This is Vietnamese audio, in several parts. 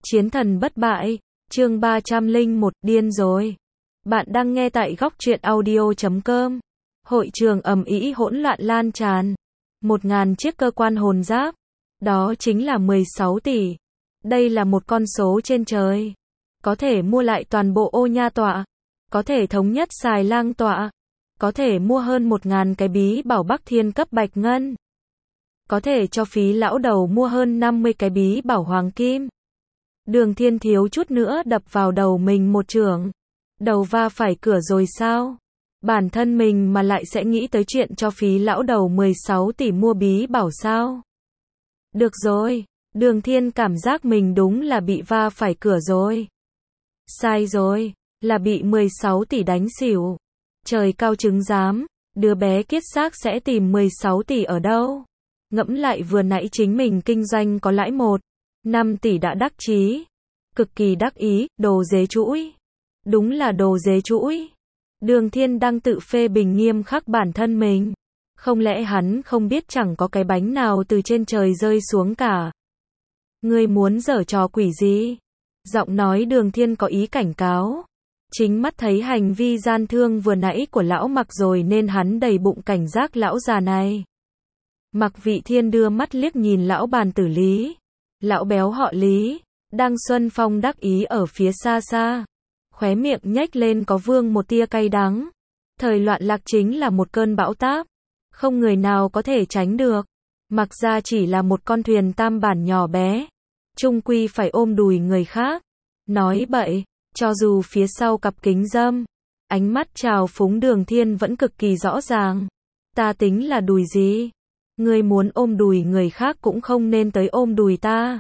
Chiến thần bất bại, chương 301, điên rồi. Bạn đang nghe tại góc truyện audio.com. Hội trường ầm ĩ hỗn loạn lan tràn. 1.000 chiếc cơ quan hồn giáp. Đó chính là 16 tỷ. Đây là một con số trên trời. Có thể mua lại toàn bộ Ô Nha tọa. Có thể thống nhất Xài Lang tọa. Có thể mua hơn 1.000 cái bí bảo Bắc Thiên cấp bạch ngân. Có thể cho phí lão đầu mua hơn 50 cái bí bảo hoàng kim. Đường Thiên thiếu chút nữa đập vào đầu mình một chưởng. Đầu va phải cửa rồi sao? Bản thân mình mà lại sẽ nghĩ tới chuyện cho phí lão đầu 16 tỷ mua bí bảo sao? Được rồi, Đường Thiên cảm giác mình đúng là bị va phải cửa rồi. Sai rồi, là bị 16 tỷ đánh xỉu. Trời cao chứng giám, đứa bé kiết xác sẽ tìm 16 tỷ ở đâu? Ngẫm lại vừa nãy chính mình kinh doanh có lãi 5 tỷ đã đắc chí. Cực kỳ đắc ý, đồ dế chuỗi. Đúng là đồ dế chuỗi. Đường Thiên đang tự phê bình nghiêm khắc bản thân mình. Không lẽ hắn không biết chẳng có cái bánh nào từ trên trời rơi xuống cả. Ngươi muốn giở trò quỷ gì? Giọng nói Đường Thiên có ý cảnh cáo. Chính mắt thấy hành vi gian thương vừa nãy của lão Mặc rồi nên hắn đầy bụng cảnh giác lão già này. Mặc Vị Thiên đưa mắt liếc nhìn lão bàn tử Lý. Lão béo họ Lý, đang xuân phong đắc ý ở phía xa xa. Khóe miệng nhếch lên có vương một tia cay đắng. Thời loạn lạc chính là một cơn bão táp. Không người nào có thể tránh được. Mặc ra chỉ là một con thuyền tam bản nhỏ bé. Chung quy phải ôm đùi người khác. Nói bậy, cho dù phía sau cặp kính râm. Ánh mắt trào phúng Đường Thiên vẫn cực kỳ rõ ràng. Ta tính là đùi gì? Ngươi muốn ôm đùi người khác cũng không nên tới ôm đùi ta.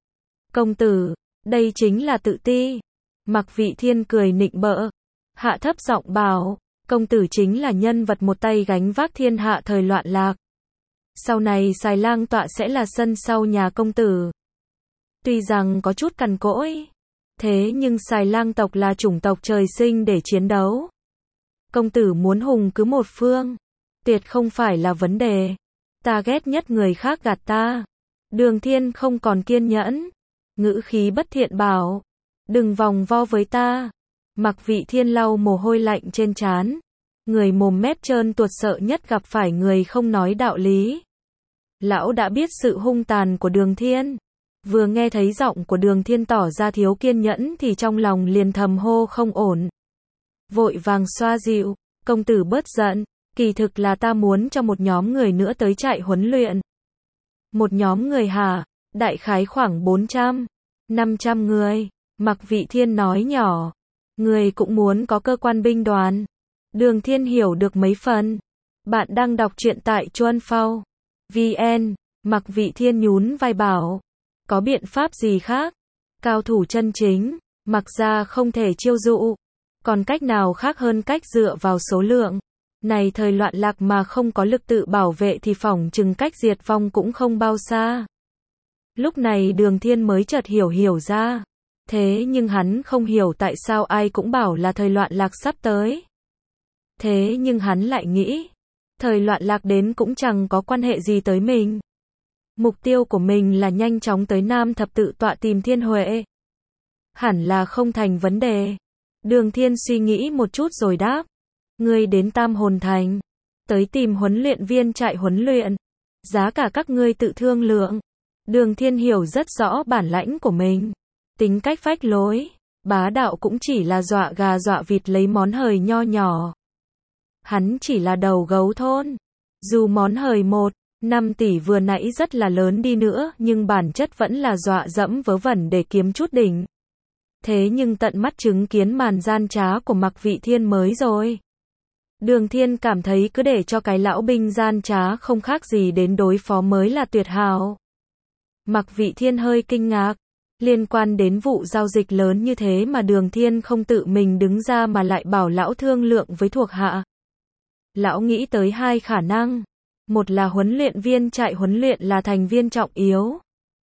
Công tử, đây chính là tự ti. Mặc Vị Thiên cười nịnh bợ. Hạ thấp giọng bảo, công tử chính là nhân vật một tay gánh vác thiên hạ thời loạn lạc. Sau này Xài Lang tọa sẽ là sân sau nhà công tử. Tuy rằng có chút cằn cỗi, thế nhưng Xài Lang tộc là chủng tộc trời sinh để chiến đấu. Công tử muốn hùng cứ một phương, tuyệt không phải là vấn đề. Ta ghét nhất người khác gạt ta. Đường Thiên không còn kiên nhẫn. Ngữ khí bất thiện bảo. Đừng vòng vo với ta. Mặc Vị Thiên lau mồ hôi lạnh trên trán. Người mồm mép trơn tuột sợ nhất gặp phải người không nói đạo lý. Lão đã biết sự hung tàn của Đường Thiên. Vừa nghe thấy giọng của Đường Thiên tỏ ra thiếu kiên nhẫn thì trong lòng liền thầm hô không ổn. Vội vàng xoa dịu. Công tử bớt giận. Kỳ thực là ta muốn cho một nhóm người nữa tới trại huấn luyện. Một nhóm người hả? Đại khái khoảng 400-500 người. Mặc Vị Thiên nói nhỏ. Người cũng muốn có cơ quan binh đoàn. Đường Thiên hiểu được mấy phần. Bạn đang đọc truyện tại Chuan Phao VN. Mặc Vị Thiên nhún vai bảo. Có biện pháp gì khác? Cao thủ chân chính. Mặc ra không thể chiêu dụ. Còn cách nào khác hơn cách dựa vào số lượng? Này thời loạn lạc mà không có lực tự bảo vệ thì phỏng chừng cách diệt vong cũng không bao xa. Lúc này Đường Thiên mới chợt hiểu ra. Thế nhưng hắn không hiểu tại sao ai cũng bảo là thời loạn lạc sắp tới. Thế nhưng hắn lại nghĩ, thời loạn lạc đến cũng chẳng có quan hệ gì tới mình. Mục tiêu của mình là nhanh chóng tới Nam Thập Tự tọa tìm Thiên Huệ. Hẳn là không thành vấn đề. Đường Thiên suy nghĩ một chút rồi đáp. Ngươi đến Tam Hồn Thành, tới tìm huấn luyện viên trại huấn luyện. Giá cả các ngươi tự thương lượng. Đường Thiên hiểu rất rõ bản lãnh của mình. Tính cách phách lối, bá đạo cũng chỉ là dọa gà dọa vịt lấy món hời nho nhỏ. Hắn chỉ là đầu gấu thôn. Dù món hời 5 tỷ vừa nãy rất là lớn đi nữa nhưng bản chất vẫn là dọa dẫm vớ vẩn để kiếm chút đỉnh. Thế nhưng tận mắt chứng kiến màn gian trá của Mặc Vị Thiên mới rồi. Đường Thiên cảm thấy cứ để cho cái lão binh gian trá không khác gì đến đối phó mới là tuyệt hảo. Mặc Vị Thiên hơi kinh ngạc. Liên quan đến vụ giao dịch lớn như thế mà Đường Thiên không tự mình đứng ra mà lại bảo lão thương lượng với thuộc hạ. Lão nghĩ tới hai khả năng. Một là huấn luyện viên trại huấn luyện là thành viên trọng yếu.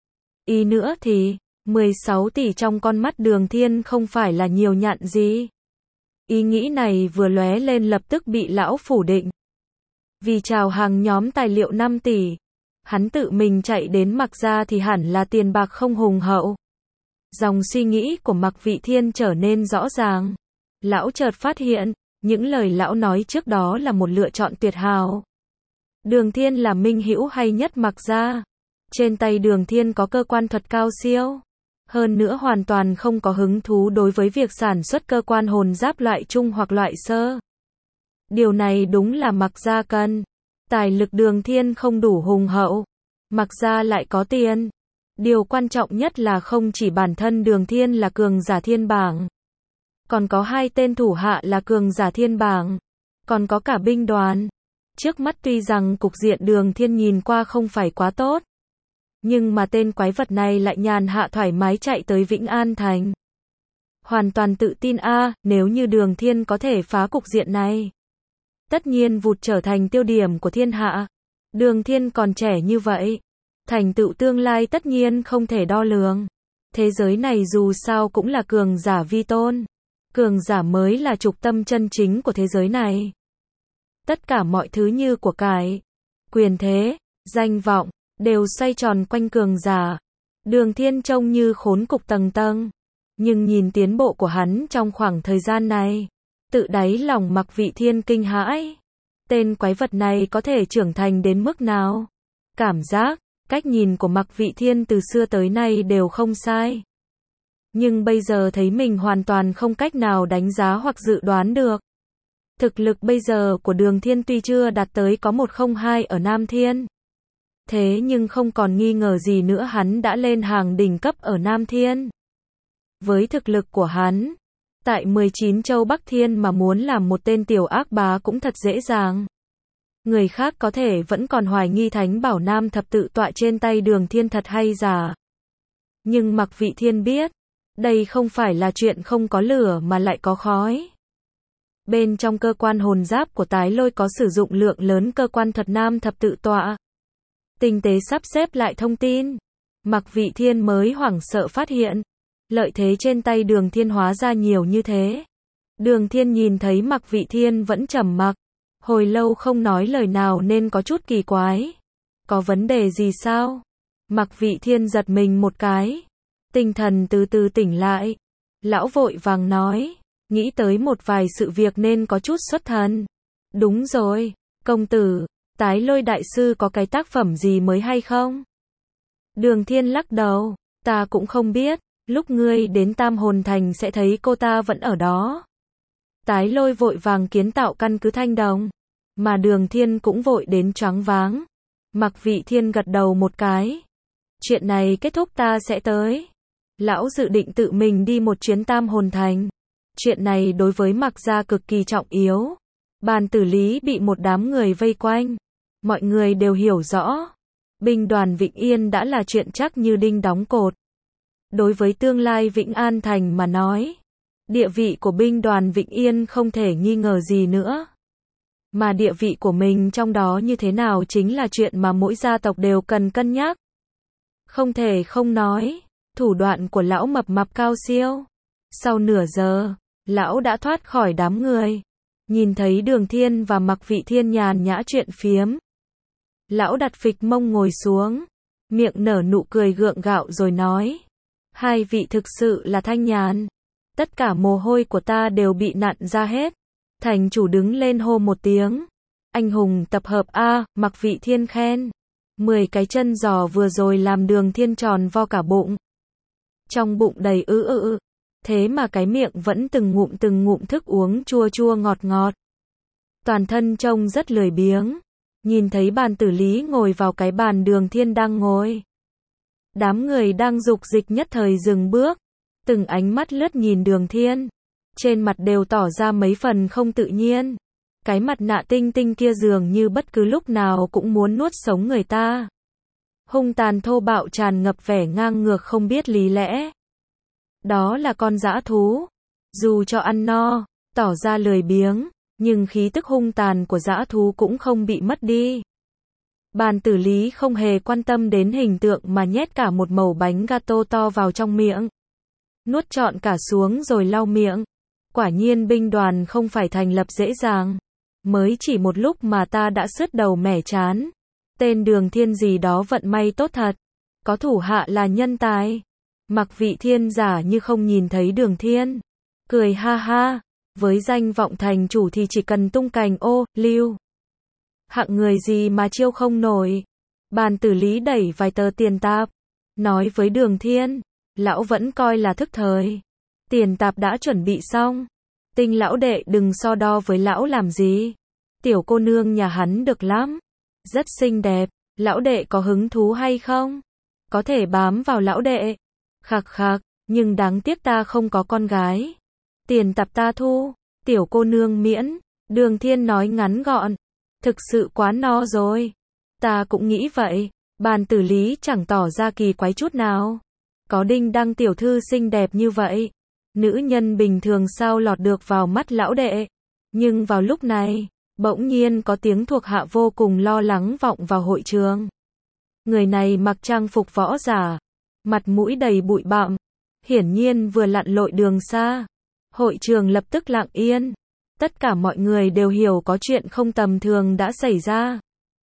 Ý nữa thì, 16 tỷ trong con mắt Đường Thiên không phải là nhiều nhặn gì. Ý nghĩ này vừa lóe lên lập tức bị lão phủ định. Vì chào hàng nhóm tài liệu 5 tỷ, hắn tự mình chạy đến Mặc ra thì hẳn là tiền bạc không hùng hậu. Dòng suy nghĩ của Mạc Vị Thiên trở nên rõ ràng. Lão chợt phát hiện, những lời lão nói trước đó là một lựa chọn tuyệt hảo. Đường Thiên là minh hữu hay nhất Mạc gia. Trên tay Đường Thiên có cơ quan thuật cao siêu. Hơn nữa hoàn toàn không có hứng thú đối với việc sản xuất cơ quan hồn giáp loại trung hoặc loại sơ. Điều này đúng là Mạc gia cần. Tài lực Đường Thiên không đủ hùng hậu. Mạc gia lại có tiền. Điều quan trọng nhất là không chỉ bản thân Đường Thiên là cường giả thiên bảng. Còn có hai tên thủ hạ là cường giả thiên bảng. Còn có cả binh đoàn. Trước mắt tuy rằng cục diện Đường Thiên nhìn qua không phải quá tốt. Nhưng mà tên quái vật này lại nhàn hạ thoải mái chạy tới Vĩnh An Thành. Hoàn toàn tự tin nếu như Đường Thiên có thể phá cục diện này. Tất nhiên vụt trở thành tiêu điểm của thiên hạ. Đường Thiên còn trẻ như vậy. Thành tựu tương lai tất nhiên không thể đo lường. Thế giới này dù sao cũng là cường giả vi tôn. Cường giả mới là trục tâm chân chính của thế giới này. Tất cả mọi thứ như của cải, quyền thế, danh vọng, đều xoay tròn quanh cường giả. Đường Thiên trông như khốn cục tầng tầng. Nhưng nhìn tiến bộ của hắn trong khoảng thời gian này, tự đáy lòng Mạc Vị Thiên kinh hãi. Tên quái vật này có thể trưởng thành đến mức nào? Cảm giác, cách nhìn của Mạc Vị Thiên từ xưa tới nay đều không sai. Nhưng bây giờ thấy mình hoàn toàn không cách nào đánh giá hoặc dự đoán được. Thực lực bây giờ của Đường Thiên tuy chưa đạt tới có 102 ở Nam Thiên. Thế nhưng không còn nghi ngờ gì nữa hắn đã lên hàng đỉnh cấp ở Nam Thiên. Với thực lực của hắn, tại 19 châu Bắc Thiên mà muốn làm một tên tiểu ác bá cũng thật dễ dàng. Người khác có thể vẫn còn hoài nghi Thánh Bảo Nam thập tự tọa trên tay Đường Thiên thật hay giả. Nhưng Mạc Vị Thiên biết, đây không phải là chuyện không có lửa mà lại có khói. Bên trong cơ quan hồn giáp của Tái Lôi có sử dụng lượng lớn cơ quan thuật Nam thập tự tọa. Tinh tế sắp xếp lại thông tin. Mạc Vị Thiên mới hoảng sợ phát hiện. Lợi thế trên tay Đường Thiên hóa ra nhiều như thế. Đường Thiên nhìn thấy Mạc Vị Thiên vẫn trầm mặc. Hồi lâu không nói lời nào nên có chút kỳ quái. Có vấn đề gì sao? Mạc Vị Thiên giật mình một cái. Tinh thần từ từ tỉnh lại. Lão vội vàng nói. Nghĩ tới một vài sự việc nên có chút xuất thần. Đúng rồi, công tử, Tái Lôi đại sư có cái tác phẩm gì mới hay không? Đường Thiên lắc đầu, ta cũng không biết, lúc ngươi đến Tam Hồn Thành sẽ thấy cô ta vẫn ở đó. Tái Lôi vội vàng kiến tạo căn cứ Thanh Đồng, mà Đường Thiên cũng vội đến choáng váng. Mạc Vị Thiên gật đầu một cái. Chuyện này kết thúc ta sẽ tới. Lão dự định tự mình đi một chuyến Tam Hồn Thành. Chuyện này đối với Mạc gia cực kỳ trọng yếu. Bàn tử lý bị một đám người vây quanh. Mọi người đều hiểu rõ. Binh đoàn Vĩnh Yên đã là chuyện chắc như đinh đóng cột. Đối với tương lai Vĩnh An Thành mà nói, địa vị của binh đoàn Vĩnh Yên không thể nghi ngờ gì nữa. Mà địa vị của mình trong đó như thế nào chính là chuyện mà mỗi gia tộc đều cần cân nhắc. Không thể không nói, thủ đoạn của lão mập mạp cao siêu. Sau nửa giờ, lão đã thoát khỏi đám người. Nhìn thấy Đường Thiên và Mạc Vị Thiên nhàn nhã chuyện phiếm. Lão đặt phịch mông ngồi xuống. Miệng nở nụ cười gượng gạo rồi nói. Hai vị thực sự là thanh nhàn. Tất cả mồ hôi của ta đều bị nặn ra hết. Thành chủ đứng lên hô một tiếng. Anh hùng tập hợp Mạc Vị Thiên khen. 10 cái chân giò vừa rồi làm Đường Thiên tròn vo cả bụng. Trong bụng đầy thế mà cái miệng vẫn từng ngụm thức uống chua chua ngọt ngọt. Toàn thân trông rất lười biếng. Nhìn thấy bàn tử lý ngồi vào cái bàn Đường Thiên đang ngồi. Đám người đang dục dịch nhất thời dừng bước. Từng ánh mắt lướt nhìn Đường Thiên. Trên mặt đều tỏ ra mấy phần không tự nhiên. Cái mặt nạ tinh tinh kia dường như bất cứ lúc nào cũng muốn nuốt sống người ta. Hung tàn thô bạo tràn ngập vẻ ngang ngược không biết lý lẽ. Đó là con dã thú. Dù cho ăn no, tỏ ra lười biếng, nhưng khí tức hung tàn của dã thú cũng không bị mất đi. Bàn tử lý không hề quan tâm đến hình tượng mà nhét cả một mẩu bánh gato to vào trong miệng. Nuốt trọn cả xuống rồi lau miệng. Quả nhiên binh đoàn không phải thành lập dễ dàng. Mới chỉ một lúc mà ta đã sứt đầu mẻ chán. Tên Đường Thiên gì đó vận may tốt thật. Có thủ hạ là nhân tài. Mặc Vị Thiên giả như không nhìn thấy Đường Thiên. Cười ha ha, với danh vọng thành chủ thì chỉ cần tung cành ô, lưu. Hạng người gì mà chiêu không nổi. Bàn Tử Lý đẩy vài tờ tiền tạp, nói với Đường Thiên, lão vẫn coi là thức thời. Tiền tạp đã chuẩn bị xong. Tinh lão đệ đừng so đo với lão làm gì. Tiểu cô nương nhà hắn được lắm. Rất xinh đẹp, lão đệ có hứng thú hay không? Có thể bám vào lão đệ. Khạc khạc, nhưng đáng tiếc ta không có con gái. Tiền tạp ta thu, tiểu cô nương miễn. Đường Thiên nói ngắn gọn. Thực sự quá no rồi. Ta cũng nghĩ vậy. Bàn Tử Lý chẳng tỏ ra kỳ quái chút nào. Có Đinh Đăng tiểu thư xinh đẹp như vậy. Nữ nhân bình thường sao lọt được vào mắt lão đệ. Nhưng vào lúc này, bỗng nhiên có tiếng thuộc hạ vô cùng lo lắng vọng vào hội trường. Người này mặc trang phục võ giả, mặt mũi đầy bụi bặm, hiển nhiên vừa lặn lội đường xa. Hội trường lập tức lặng yên. Tất cả mọi người đều hiểu có chuyện không tầm thường đã xảy ra.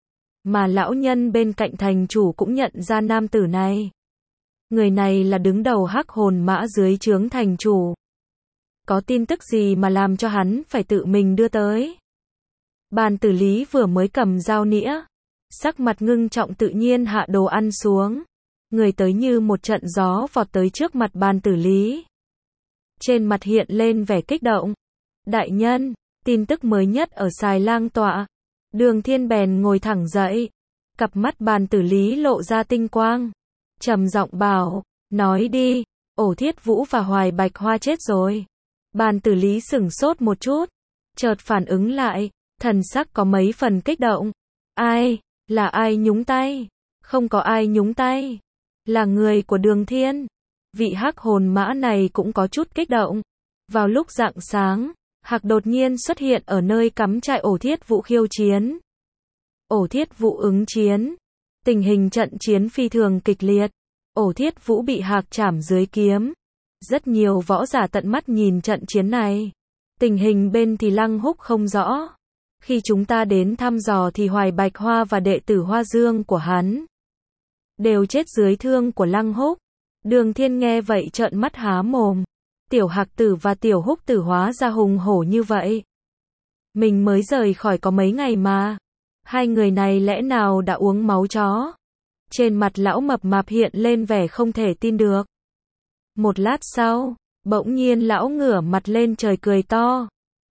Mà lão nhân bên cạnh thành chủ cũng nhận ra nam tử này. Người này là đứng đầu Hắc Hồn Mã dưới trướng thành chủ. Có tin tức gì mà làm cho hắn phải tự mình đưa tới? Bàn Tử Lý vừa mới cầm dao nĩa, sắc mặt ngưng trọng tự nhiên hạ đồ ăn xuống. Người tới như một trận gió vọt tới trước mặt Bàn Tử Lý. Trên mặt hiện lên vẻ kích động. Đại nhân, tin tức mới nhất ở Xài Lang tọa. Đường Thiên bèn ngồi thẳng dậy. Cặp mắt Bàn Tử Lý lộ ra tinh quang. Trầm giọng bảo, nói đi, Ổ Thiết Vũ và Hoài Bạch Hoa chết rồi. Bàn Tử Lý sửng sốt một chút, chợt phản ứng lại, thần sắc có mấy phần kích động. Ai, là ai nhúng tay? Không có ai nhúng tay. Là người của Đường Thiên. Vị Hắc Hồn Mã này cũng có chút kích động. Vào lúc rạng sáng, Hạc đột nhiên xuất hiện ở nơi cắm trại Ổ Thiết Vũ khiêu chiến. Ổ Thiết Vũ ứng chiến. Tình hình trận chiến phi thường kịch liệt. Ổ Thiết Vũ bị Hạc chảm dưới kiếm. Rất nhiều võ giả tận mắt nhìn trận chiến này. Tình hình bên thì Lăng Húc không rõ. Khi chúng ta đến thăm dò thì Hoài Bạch Hoa và đệ tử Hoa Dương của hắn đều chết dưới thương của Lăng Húc. Đường Thiên nghe vậy trợn mắt há mồm. Tiểu Hạc Tử và Tiểu Húc Tử hóa ra hùng hổ như vậy. Mình mới rời khỏi có mấy ngày mà. Hai người này lẽ nào đã uống máu chó? Trên mặt lão mập mạp hiện lên vẻ không thể tin được. Một lát sau, bỗng nhiên lão ngửa mặt lên trời cười to.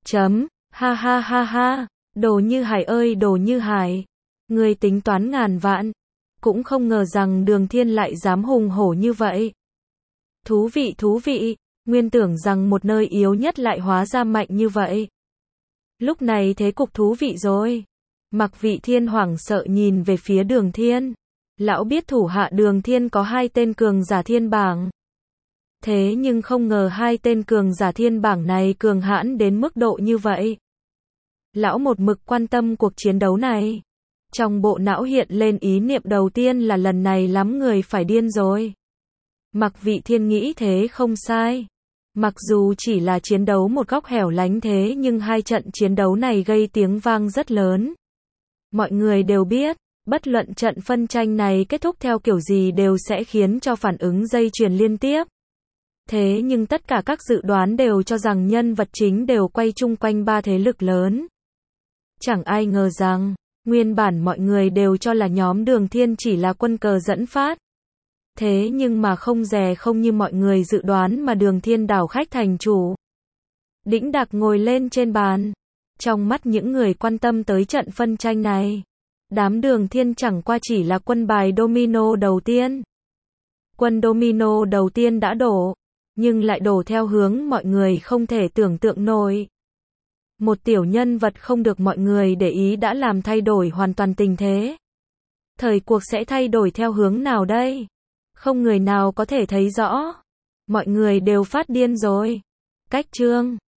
Ha ha ha ha, Đồ Như Hải ơi Đồ Như Hải. Ngươi tính toán ngàn vạn. Cũng không ngờ rằng Đường Thiên lại dám hùng hổ như vậy. Thú vị, nguyên tưởng rằng một nơi yếu nhất lại hóa ra mạnh như vậy. Lúc này thế cục thú vị rồi. Mặc Vị Thiên hoảng sợ nhìn về phía Đường Thiên. Lão biết thủ hạ Đường Thiên có 2 tên cường giả thiên bảng. Thế nhưng không ngờ 2 tên cường giả thiên bảng này cường hãn đến mức độ như vậy. Lão một mực quan tâm cuộc chiến đấu này. Trong bộ não hiện lên ý niệm đầu tiên là lần này lắm người phải điên rồi. Mặc Vị Thiên nghĩ thế không sai. Mặc dù chỉ là chiến đấu một góc hẻo lánh thế nhưng 2 trận chiến đấu này gây tiếng vang rất lớn. Mọi người đều biết, bất luận trận phân tranh này kết thúc theo kiểu gì đều sẽ khiến cho phản ứng dây chuyền liên tiếp. Thế nhưng tất cả các dự đoán đều cho rằng nhân vật chính đều quay chung quanh 3 thế lực lớn. Chẳng ai ngờ rằng, nguyên bản mọi người đều cho là nhóm Đường Thiên chỉ là quân cờ dẫn phát. Thế nhưng mà không dè không như mọi người dự đoán mà Đường Thiên đảo khách thành chủ. Đĩnh đạc ngồi lên trên bàn. Trong mắt những người quan tâm tới trận phân tranh này, đám Đường Thiên chẳng qua chỉ là quân bài domino đầu tiên. Quân domino đầu tiên đã đổ, nhưng lại đổ theo hướng mọi người không thể tưởng tượng nổi. Một tiểu nhân vật không được mọi người để ý đã làm thay đổi hoàn toàn tình thế. Thời cuộc sẽ thay đổi theo hướng nào đây? Không người nào có thể thấy rõ. Mọi người đều phát điên rồi. Cách chương